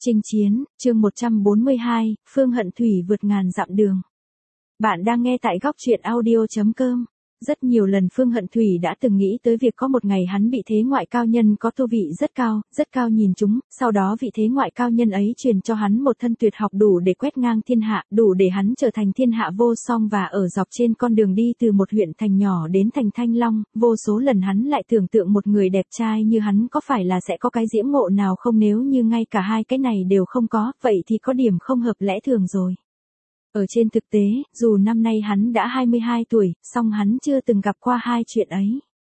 Chinh chiến, chương 142, Phương Hận Thủy vượt ngàn dặm đường. Bạn đang nghe tại góc truyện audio.com. Rất nhiều lần Phương Hận Thủy đã từng nghĩ tới việc có một ngày hắn bị thế ngoại cao nhân có tu vị rất cao nhìn chúng, sau đó vị thế ngoại cao nhân ấy truyền cho hắn một thân tuyệt học đủ để quét ngang thiên hạ, đủ để hắn trở thành thiên hạ vô song và ở dọc trên con đường đi từ một huyện thành nhỏ đến thành Thanh Long, vô số lần hắn lại tưởng tượng một người đẹp trai như hắn có phải là sẽ có cái diễm ngộ nào không, nếu như ngay cả hai cái này đều không có, vậy thì có điểm không hợp lẽ thường rồi. Ở trên thực tế, dù năm nay hắn đã 22 tuổi, song hắn chưa từng gặp qua hai chuyện ấy.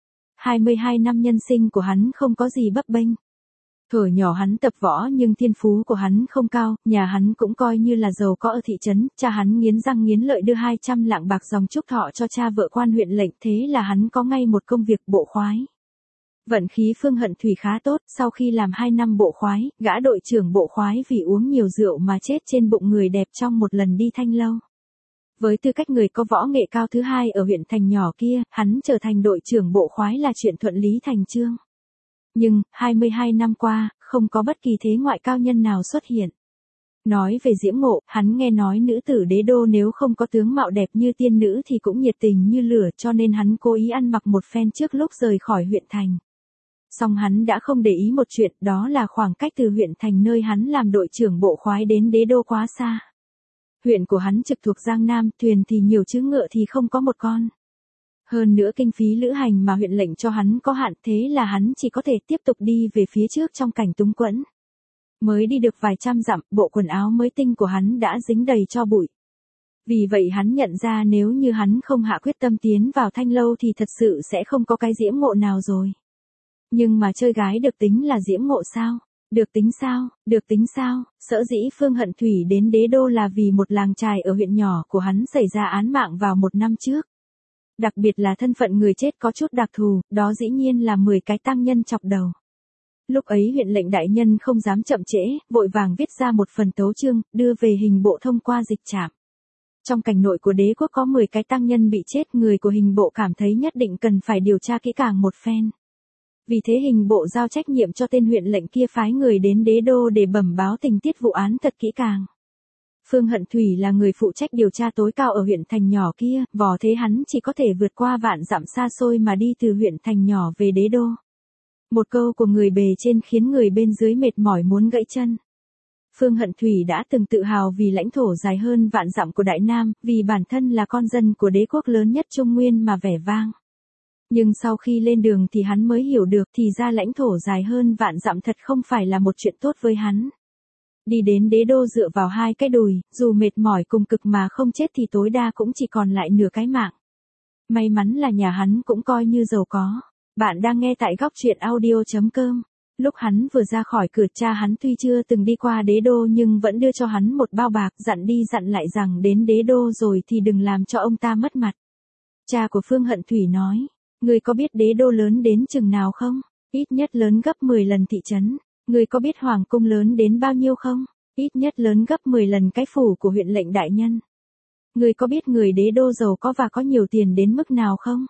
22 năm nhân sinh của hắn không có gì bấp bênh. Thuở nhỏ hắn tập võ nhưng thiên phú của hắn không cao, nhà hắn cũng coi như là giàu có ở thị trấn, cha hắn nghiến răng nghiến lợi đưa 200 lạng bạc dòng chúc thọ cho cha vợ quan huyện lệnh, thế là hắn có ngay một công việc bộ khoái. Vận khí Phương Hận Thủy khá tốt, sau khi làm 2 năm bộ khoái, gã đội trưởng bộ khoái vì uống nhiều rượu mà chết trên bụng người đẹp trong một lần đi Thanh Lâu. Với tư cách người có võ nghệ cao thứ hai ở huyện thành nhỏ kia, hắn trở thành đội trưởng bộ khoái là chuyện thuận lý thành chương. Nhưng, 22 năm qua, không có bất kỳ thế ngoại cao nhân nào xuất hiện. Nói về diễm ngộ, hắn nghe nói nữ tử đế đô nếu không có tướng mạo đẹp như tiên nữ thì cũng nhiệt tình như lửa, cho nên hắn cố ý ăn mặc một phen trước lúc rời khỏi huyện thành. Song hắn đã không để ý một chuyện, đó là khoảng cách từ huyện thành nơi hắn làm đội trưởng bộ khoái đến đế đô quá xa. Huyện của hắn trực thuộc Giang Nam, thuyền thì nhiều chứ ngựa thì không có một con. Hơn nữa kinh phí lữ hành mà huyện lệnh cho hắn có hạn, thế là hắn chỉ có thể tiếp tục đi về phía trước trong cảnh túng quẫn. Mới đi được vài trăm dặm, bộ quần áo mới tinh của hắn đã dính đầy tro bụi. Vì vậy hắn nhận ra nếu như hắn không hạ quyết tâm tiến vào Thanh Lâu thì thật sự sẽ không có cái diễm ngộ nào rồi. Nhưng mà chơi gái được tính là diễm ngộ sao? Được tính sao? Được tính sao? Sở dĩ Phương Hận Thủy đến đế đô là vì một làng chài ở huyện nhỏ của hắn xảy ra án mạng vào 1 năm trước. Đặc biệt là thân phận người chết có chút đặc thù, đó dĩ nhiên là 10 cái tang nhân chọc đầu. Lúc ấy huyện lệnh đại nhân không dám chậm trễ, vội vàng viết ra một phần tấu chương, đưa về hình bộ thông qua dịch trạm. Trong cảnh nội của đế quốc có 10 cái tang nhân bị chết, người của hình bộ cảm thấy nhất định cần phải điều tra kỹ càng một phen. Vì thế hình bộ giao trách nhiệm cho tên huyện lệnh kia phái người đến đế đô để bẩm báo tình tiết vụ án thật kỹ càng. Phương Hận Thủy là người phụ trách điều tra tối cao ở huyện thành nhỏ kia, vò thế hắn chỉ có thể vượt qua vạn dặm xa xôi mà đi từ huyện thành nhỏ về đế đô. Một câu của người bề trên khiến người bên dưới mệt mỏi muốn gãy chân. Phương Hận Thủy đã từng tự hào vì lãnh thổ dài hơn vạn dặm của Đại Nam, vì bản thân là con dân của đế quốc lớn nhất Trung Nguyên mà vẻ vang. Nhưng sau khi lên đường thì hắn mới hiểu được thì ra lãnh thổ dài hơn vạn dặm thật không phải là một chuyện tốt với hắn. Đi đến đế đô dựa vào 2 cái đùi, dù mệt mỏi cùng cực mà không chết thì tối đa cũng chỉ còn lại nửa cái mạng. May mắn là nhà hắn cũng coi như giàu có. Bạn đang nghe tại góc truyện audio.com. Lúc hắn vừa ra khỏi cửa, cha hắn tuy chưa từng đi qua đế đô nhưng vẫn đưa cho hắn một bao bạc, dặn đi dặn lại rằng đến đế đô rồi thì đừng làm cho ông ta mất mặt. Cha của Phương Hận Thủy nói, ngươi có biết đế đô lớn đến chừng nào không? Ít nhất lớn gấp 10 lần thị trấn. Ngươi có biết hoàng cung lớn đến bao nhiêu không? Ít nhất lớn gấp 10 lần cái phủ của huyện lệnh đại nhân. Ngươi có biết người đế đô giàu có và có nhiều tiền đến mức nào không?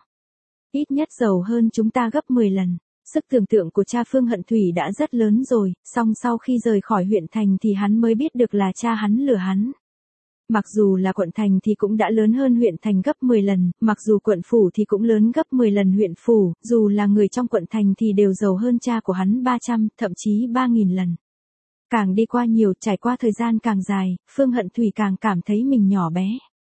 Ít nhất giàu hơn chúng ta gấp 10 lần. Sức tưởng tượng của cha Phương Hận Thủy đã rất lớn rồi, song sau khi rời khỏi huyện thành thì hắn mới biết được là cha hắn lừa hắn. Mặc dù là quận thành thì cũng đã lớn hơn huyện thành gấp 10 lần, mặc dù quận phủ thì cũng lớn gấp 10 lần huyện phủ, dù là người trong quận thành thì đều giàu hơn cha của hắn 300, thậm chí 3.000 lần. Càng đi qua nhiều, trải qua thời gian càng dài, Phương Hận Thủy càng cảm thấy mình nhỏ bé.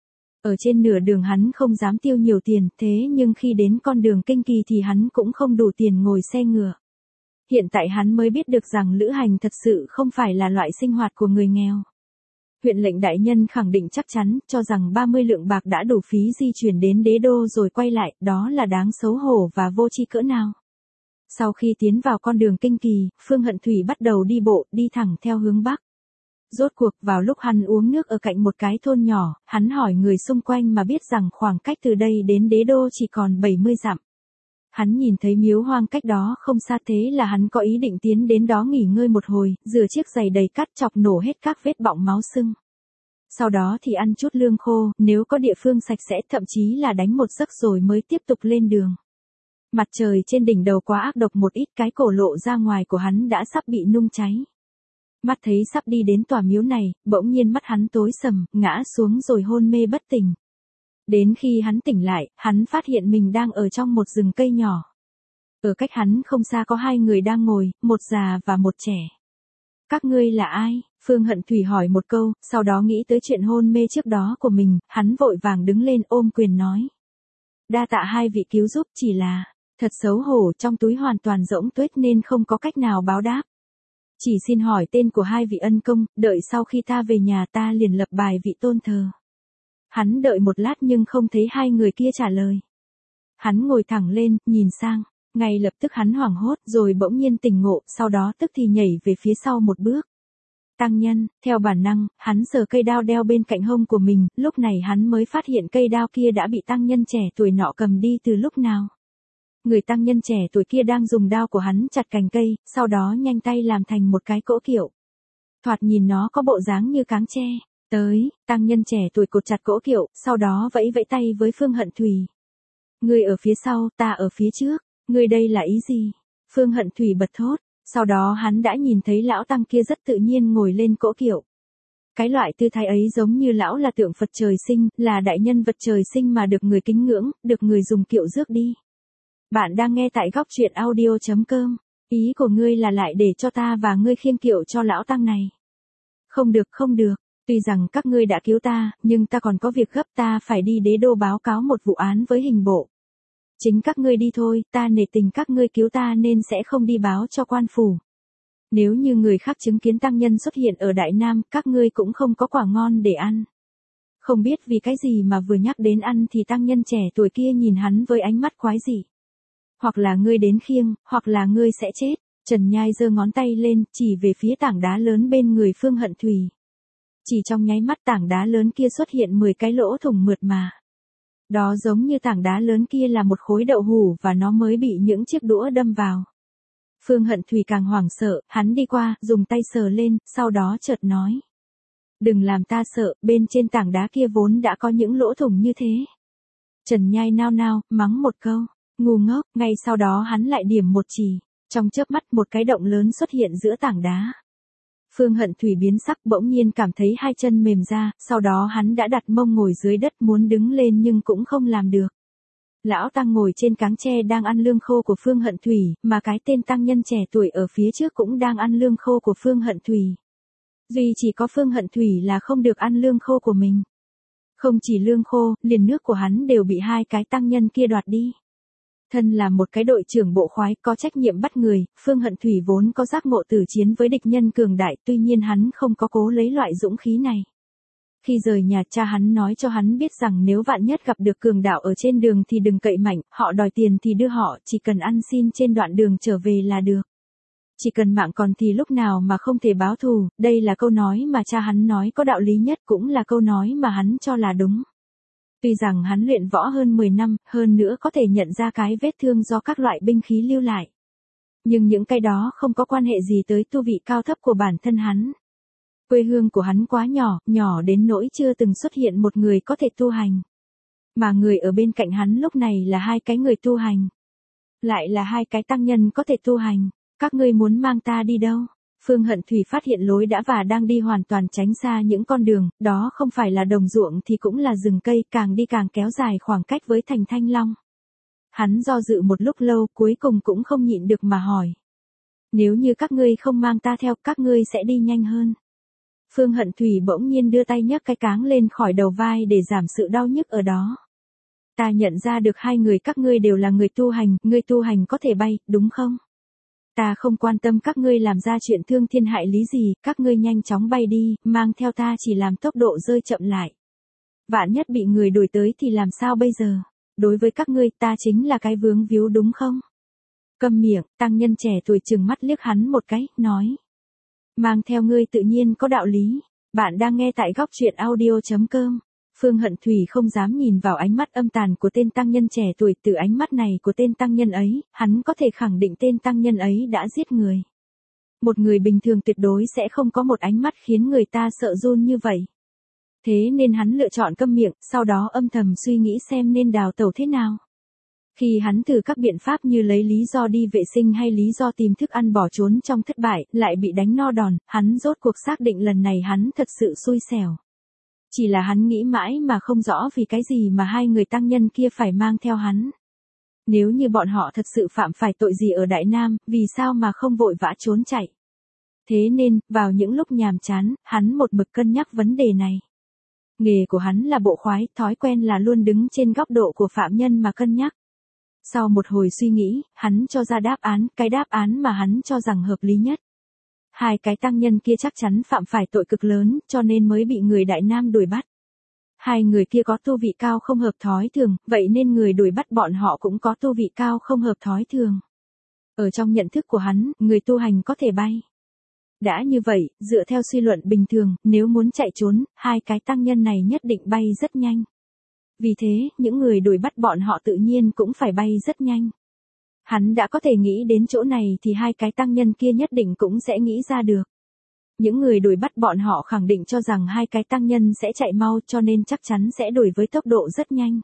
Ở trên nửa đường hắn không dám tiêu nhiều tiền, thế nhưng khi đến con đường kinh kỳ thì hắn cũng không đủ tiền ngồi xe ngựa. Hiện tại hắn mới biết được rằng lữ hành thật sự không phải là loại sinh hoạt của người nghèo. Huyện lệnh đại nhân khẳng định chắc chắn, cho rằng 30 lượng bạc đã đủ phí di chuyển đến đế đô rồi quay lại, đó là đáng xấu hổ và vô tri cỡ nào. Sau khi tiến vào con đường kinh kỳ, Phương Hận Thủy bắt đầu đi bộ, đi thẳng theo hướng bắc. Rốt cuộc, vào lúc hắn uống nước ở cạnh một cái thôn nhỏ, hắn hỏi người xung quanh mà biết rằng khoảng cách từ đây đến đế đô chỉ còn 70 dặm. Hắn nhìn thấy miếu hoang cách đó không xa, thế là hắn có ý định tiến đến đó nghỉ ngơi một hồi, rửa chiếc giày đầy cát chọc nổ hết các vết bọng máu sưng. Sau đó thì ăn chút lương khô, nếu có địa phương sạch sẽ, thậm chí là đánh một giấc rồi mới tiếp tục lên đường. Mặt trời trên đỉnh đầu quá ác độc một ít, cái cổ lộ ra ngoài của hắn đã sắp bị nung cháy. Mắt thấy sắp đi đến tòa miếu này, bỗng nhiên mắt hắn tối sầm, ngã xuống rồi hôn mê bất tỉnh. Đến khi hắn tỉnh lại, hắn phát hiện mình đang ở trong một rừng cây nhỏ. Ở cách hắn không xa có hai người đang ngồi, một già và một trẻ. Các ngươi là ai? Phương Hận Thủy hỏi một câu, sau đó nghĩ tới chuyện hôn mê trước đó của mình, hắn vội vàng đứng lên ôm quyền nói. Đa tạ hai vị cứu giúp, chỉ là, thật xấu hổ, trong túi hoàn toàn rỗng tuếch nên không có cách nào báo đáp. Chỉ xin hỏi tên của hai vị ân công, đợi sau khi ta về nhà ta liền lập bài vị tôn thờ. Hắn đợi một lát nhưng không thấy hai người kia trả lời. Hắn ngồi thẳng lên, nhìn sang, ngay lập tức hắn hoảng hốt rồi bỗng nhiên tỉnh ngộ, sau đó tức thì nhảy về phía sau một bước. Tăng nhân, theo bản năng, hắn sờ cây đao đeo bên cạnh hông của mình, lúc này hắn mới phát hiện cây đao kia đã bị tăng nhân trẻ tuổi nọ cầm đi từ lúc nào. Người tăng nhân trẻ tuổi kia đang dùng đao của hắn chặt cành cây, sau đó nhanh tay làm thành một cái cỗ kiệu. Thoạt nhìn nó có bộ dáng như cáng tre. Tới, tăng nhân trẻ tuổi cột chặt cỗ kiệu, sau đó vẫy vẫy tay với Phương Hận Thủy. Người ở phía sau, ta ở phía trước, người đây là ý gì? Phương Hận Thủy bật thốt, sau đó hắn đã nhìn thấy lão tăng kia rất tự nhiên ngồi lên cỗ kiệu. Cái loại tư thái ấy giống như lão là tượng Phật trời sinh, là đại nhân vật trời sinh mà được người kính ngưỡng, được người dùng kiệu rước đi. Bạn đang nghe tại góc truyện audio.com, ý của ngươi là lại để cho ta và ngươi khiêng kiệu cho lão tăng này. Không được, không được. Tuy rằng các ngươi đã cứu ta, nhưng ta còn có việc gấp, ta phải đi đế đô báo cáo một vụ án với hình bộ. Chính các ngươi đi thôi, ta nể tình các ngươi cứu ta nên sẽ không đi báo cho quan phủ. Nếu như người khác chứng kiến tăng nhân xuất hiện ở Đại Nam, các ngươi cũng không có quả ngon để ăn. Không biết vì cái gì mà vừa nhắc đến ăn thì tăng nhân trẻ tuổi kia nhìn hắn với ánh mắt quái dị. Hoặc là ngươi đến khiêng, hoặc là ngươi sẽ chết. Trần Nhai giơ ngón tay lên, chỉ về phía tảng đá lớn bên người Phương Hận Thủy. Chỉ trong nháy mắt tảng đá lớn kia xuất hiện 10 cái lỗ thủng mượt mà. Đó giống như tảng đá lớn kia là một khối đậu hủ và nó mới bị những chiếc đũa đâm vào. Phương Hận Thủy càng hoảng sợ, hắn đi qua, dùng tay sờ lên, sau đó chợt nói. Đừng làm ta sợ, bên trên tảng đá kia vốn đã có những lỗ thủng như thế. Trần Nhai nao nao, mắng một câu, ngu ngốc, ngay sau đó hắn lại điểm một chỉ. Trong chớp mắt một cái động lớn xuất hiện giữa tảng đá. Phương Hận Thủy biến sắc, bỗng nhiên cảm thấy hai chân mềm ra, sau đó hắn đã đặt mông ngồi dưới đất muốn đứng lên nhưng cũng không làm được. Lão tăng ngồi trên cáng tre đang ăn lương khô của Phương Hận Thủy, mà cái tên tăng nhân trẻ tuổi ở phía trước cũng đang ăn lương khô của Phương Hận Thủy. Duy chỉ có Phương Hận Thủy là không được ăn lương khô của mình. Không chỉ lương khô, liền nước của hắn đều bị hai cái tăng nhân kia đoạt đi. Thân là một cái đội trưởng bộ khoái có trách nhiệm bắt người, Phương Hận Thủy vốn có giác ngộ tử chiến với địch nhân cường đại, tuy nhiên hắn không có cố lấy loại dũng khí này. Khi rời nhà, cha hắn nói cho hắn biết rằng nếu vạn nhất gặp được cường đạo ở trên đường thì đừng cậy mạnh, họ đòi tiền thì đưa họ, chỉ cần ăn xin trên đoạn đường trở về là được. Chỉ cần mạng còn thì lúc nào mà không thể báo thù, đây là câu nói mà cha hắn nói có đạo lý nhất, cũng là câu nói mà hắn cho là đúng. Tuy rằng hắn luyện võ hơn 10 năm, hơn nữa có thể nhận ra cái vết thương do các loại binh khí lưu lại. Nhưng những cái đó không có quan hệ gì tới tu vị cao thấp của bản thân hắn. Quê hương của hắn quá nhỏ, nhỏ đến nỗi chưa từng xuất hiện một người có thể tu hành. Mà người ở bên cạnh hắn lúc này là hai cái người tu hành. Lại là hai cái tăng nhân có thể tu hành. Các ngươi muốn mang ta đi đâu? Phương Hận Thủy phát hiện lối đã và đang đi hoàn toàn tránh xa những con đường, đó không phải là đồng ruộng thì cũng là rừng cây, càng đi càng kéo dài khoảng cách với thành Thanh Long. Hắn do dự một lúc lâu, cuối cùng cũng không nhịn được mà hỏi. Nếu như các ngươi không mang ta theo, các ngươi sẽ đi nhanh hơn. Phương Hận Thủy bỗng nhiên đưa tay nhấc cái cáng lên khỏi đầu vai để giảm sự đau nhức ở đó. Ta nhận ra được hai người các ngươi đều là người tu hành có thể bay, đúng không? Ta không quan tâm các ngươi làm ra chuyện thương thiên hại lý gì, các ngươi nhanh chóng bay đi, mang theo ta chỉ làm tốc độ rơi chậm lại. Vạn nhất bị người đuổi tới thì làm sao bây giờ? Đối với các ngươi, ta chính là cái vướng víu đúng không? Câm miệng, tăng nhân trẻ tuổi trừng mắt liếc hắn một cái, nói. Mang theo ngươi tự nhiên có đạo lý. Bạn đang nghe tại góc truyện audio.com. Phương Hận Thủy không dám nhìn vào ánh mắt âm tàn của tên tăng nhân trẻ tuổi, từ ánh mắt này của tên tăng nhân ấy, hắn có thể khẳng định tên tăng nhân ấy đã giết người. Một người bình thường tuyệt đối sẽ không có một ánh mắt khiến người ta sợ run như vậy. Thế nên hắn lựa chọn câm miệng, sau đó âm thầm suy nghĩ xem nên đào tẩu thế nào. Khi hắn thử các biện pháp như lấy lý do đi vệ sinh hay lý do tìm thức ăn bỏ trốn trong thất bại, lại bị đánh no đòn, hắn rốt cuộc xác định lần này hắn thật sự xui xẻo. Chỉ là hắn nghĩ mãi mà không rõ vì cái gì mà hai người tăng nhân kia phải mang theo hắn. Nếu như bọn họ thật sự phạm phải tội gì ở Đại Nam, vì sao mà không vội vã trốn chạy? Thế nên, vào những lúc nhàm chán, hắn một mực cân nhắc vấn đề này. Nghề của hắn là bộ khoái, thói quen là luôn đứng trên góc độ của phạm nhân mà cân nhắc. Sau một hồi suy nghĩ, hắn cho ra đáp án, cái đáp án mà hắn cho rằng hợp lý nhất. Hai cái tăng nhân kia chắc chắn phạm phải tội cực lớn, cho nên mới bị người Đại Nam đuổi bắt. Hai người kia có tu vị cao không hợp thói thường, vậy nên người đuổi bắt bọn họ cũng có tu vị cao không hợp thói thường. Ở trong nhận thức của hắn, người tu hành có thể bay. Đã như vậy, dựa theo suy luận bình thường, nếu muốn chạy trốn, hai cái tăng nhân này nhất định bay rất nhanh. Vì thế, những người đuổi bắt bọn họ tự nhiên cũng phải bay rất nhanh. Hắn đã có thể nghĩ đến chỗ này thì hai cái tăng nhân kia nhất định cũng sẽ nghĩ ra được. Những người đuổi bắt bọn họ khẳng định cho rằng hai cái tăng nhân sẽ chạy mau cho nên chắc chắn sẽ đuổi với tốc độ rất nhanh.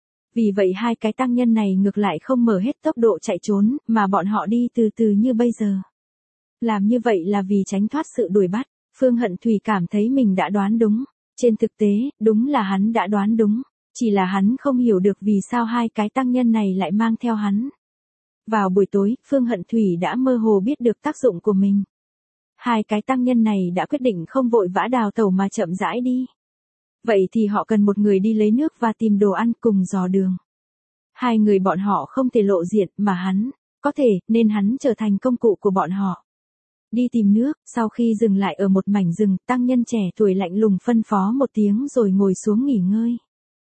Vì vậy hai cái tăng nhân này ngược lại không mở hết tốc độ chạy trốn, mà bọn họ đi từ từ như bây giờ. Làm như vậy là vì tránh thoát sự đuổi bắt. Phương Hận Thủy cảm thấy mình đã đoán đúng. Trên thực tế, đúng là hắn đã đoán đúng. Chỉ là hắn không hiểu được vì sao hai cái tăng nhân này lại mang theo hắn. Vào buổi tối, Phương Hận Thủy đã mơ hồ biết được tác dụng của mình. Hai cái tăng nhân này đã quyết định không vội vã đào tẩu mà chậm rãi đi. Vậy thì họ cần một người đi lấy nước và tìm đồ ăn cùng dò đường. Hai người bọn họ không thể lộ diện mà hắn, có thể, nên hắn trở thành công cụ của bọn họ. Đi tìm nước, sau khi dừng lại ở một mảnh rừng, tăng nhân trẻ tuổi lạnh lùng phân phó một tiếng rồi ngồi xuống nghỉ ngơi.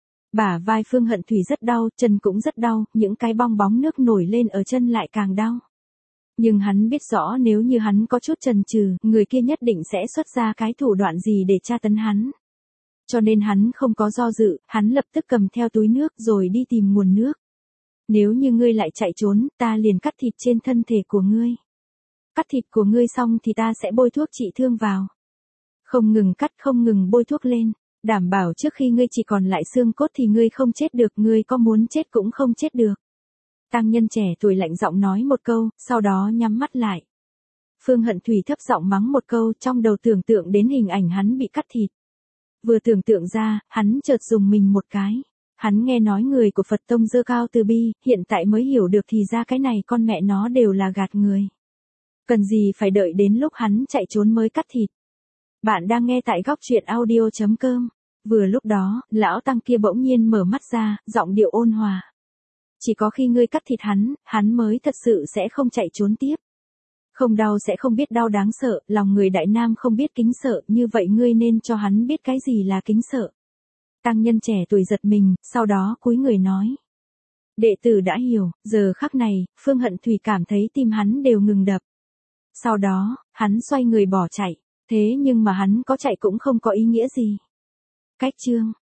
Bả vai Phương Hận Thủy rất đau, chân cũng rất đau, những cái bong bóng nước nổi lên ở chân lại càng đau. Nhưng hắn biết rõ nếu như hắn có chút chần chừ, người kia nhất định sẽ xuất ra cái thủ đoạn gì để tra tấn hắn. Cho nên hắn không có do dự, hắn lập tức cầm theo túi nước rồi đi tìm nguồn nước. Nếu như ngươi lại chạy trốn, ta liền cắt thịt trên thân thể của ngươi. Cắt thịt của ngươi xong thì ta sẽ bôi thuốc trị thương vào. Không ngừng cắt, không ngừng bôi thuốc lên. Đảm bảo trước khi ngươi chỉ còn lại xương cốt thì ngươi không chết được, ngươi có muốn chết cũng không chết được. Tăng nhân trẻ tuổi lạnh giọng nói một câu, sau đó nhắm mắt lại. Phương Hận Thủy thấp giọng mắng một câu, trong đầu tưởng tượng đến hình ảnh hắn bị cắt thịt. Vừa tưởng tượng ra, hắn chợt dùng mình một cái. Hắn nghe nói người của Phật Tông dơ cao từ bi, hiện tại mới hiểu được thì ra cái này con mẹ nó đều là gạt người. Cần gì phải đợi đến lúc hắn chạy trốn mới cắt thịt. Bạn đang nghe tại góc truyện audio.com. Vừa lúc đó, lão tăng kia bỗng nhiên mở mắt ra, giọng điệu ôn hòa. Chỉ có khi ngươi cắt thịt hắn mới thật sự sẽ không chạy trốn tiếp. Không đau sẽ không biết đau đáng sợ, lòng người Đại Nam không biết kính sợ, như vậy ngươi nên cho hắn biết cái gì là kính sợ. Tăng nhân trẻ tuổi giật mình, sau đó cúi người nói. Đệ tử đã hiểu, giờ khắc này, Phương Hận Thủy cảm thấy tim hắn đều ngừng đập. Sau đó, hắn xoay người bỏ chạy, thế nhưng mà hắn có chạy cũng không có ý nghĩa gì. Cách chương